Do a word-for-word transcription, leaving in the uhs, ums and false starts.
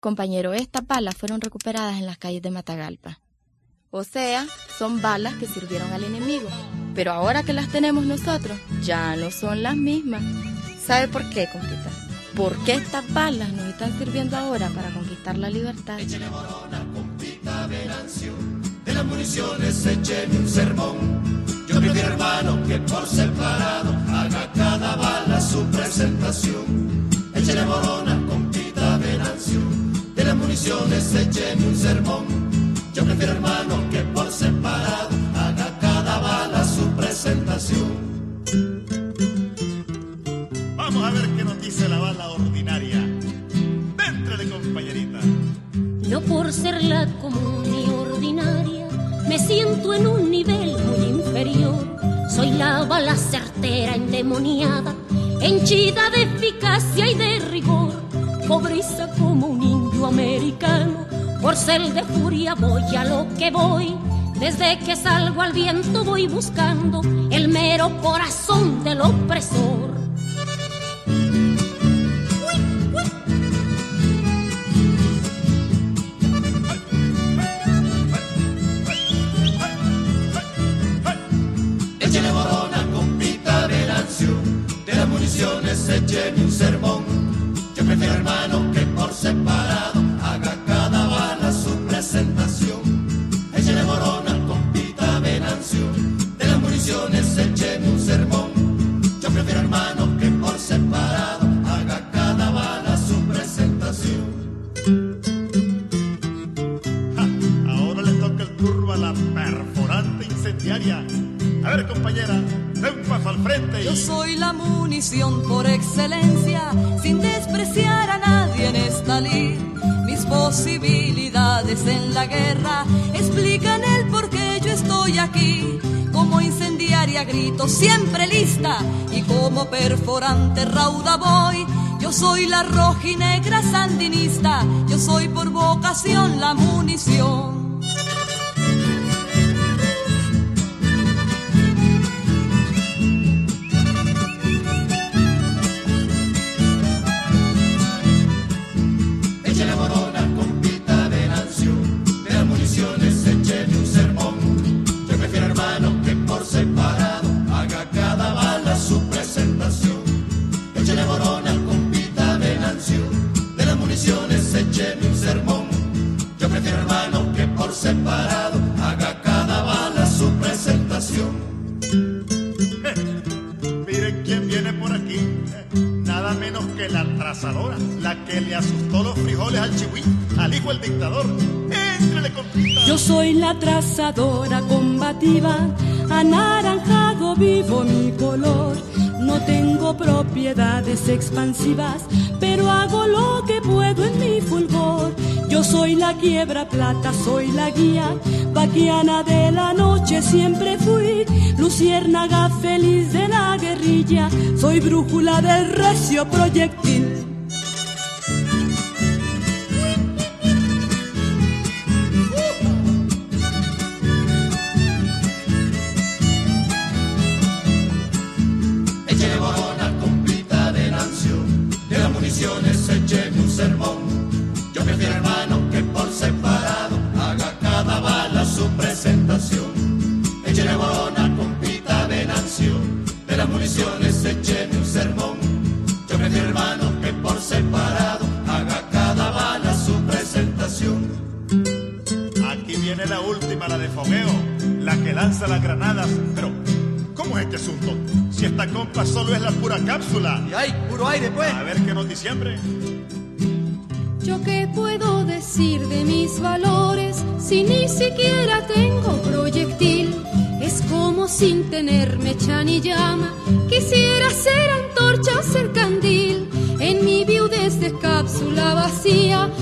Compañero, estas balas fueron recuperadas en las calles de Matagalpa. O sea, son balas que sirvieron al enemigo. Pero ahora que las tenemos nosotros, ya no son las mismas. ¿Sabe por qué, compita? Porque estas balas nos están sirviendo ahora para conquistar la libertad. Échale morona, compita Venancio, de las municiones écheme un sermón. Yo prefiero, hermano, que por separado haga cada bala su presentación. Échale morona, compita Venancio, de las municiones écheme un sermón. Yo prefiero, hermano, que por separado haga cada bala su presentación. Vamos a ver qué nos dice la bala ordinaria. Déntrale, compañerita. No por ser la común y ordinaria, me siento en un nivel muy inferior. Soy la bala certera, endemoniada, henchida de eficacia y de rigor. Cobriza como un indio americano, corcel de furia voy a lo que voy. Desde que salgo al viento voy buscando el mero corazón del opresor. Échale morona, compita Venancio, de las municiones écheme un sermón. Yo prefiero, hermano, que por separado haga cada bala su presentación. Échale morona, compita Venancio, de las municiones écheme un sermón. Yo prefiero, hermano, que por separado haga cada bala su presentación. Ja, ahora le toca el turno a la perforante incendiaria. A ver, compañera, de un paso al frente y... Yo soy la munición por excelencia, sin despreciar a nadie en esta lid. Mis posibilidades en la guerra explican el por qué yo estoy aquí. Como incendiaria grito siempre lista, y como perforante rauda voy. Yo soy la rojinegra sandinista, yo soy por vocación la munición. Échale morona, compita Venancio, de las municiones écheme un sermón. Yo prefiero, hermano, que por separado haga cada bala su presentación. Échale morona, compita Venancio, de las municiones écheme un sermón. Yo prefiero, hermano, que por separado haga cada bala su presentación. Miren quién viene por aquí. Nada menos que la trazadora, la que le asustó los frijoles al chihuín, al hijo del dictador. ¡Éntrale, compita! Yo soy la trazadora combativa, anaranjado vivo mi color. No tengo propiedades expansivas, pero hago lo que puedo en mi fulgor. Yo soy la quiebra plata, soy la guía, vaquiana de la noche siempre fui. Luciérnaga feliz de la guerrilla, soy brújula del recio proyectil. Échale morona, compita Venancio, de las municiones écheme un sermón. Yo prefiero, hermano, que por separado haga cada bala su presentación. Échale morona, compita Venancio, de las municiones écheme un sermón. Yo prefiero, hermano, que por separado haga cada bala su presentación. Aquí viene la última, la de fogueo, la que lanza las granadas. Pero, ¿cómo es este asunto? Si esta compa solo es la pura cápsula. Y hay puro aire, pues. A ver qué nos diciembre. ¿Yo qué puedo decir de mis valores si ni siquiera tengo proyectil? Es como sin tener mecha ni llama, quisiera ser antorcha o ser candil. En mi viudez de cápsula vacía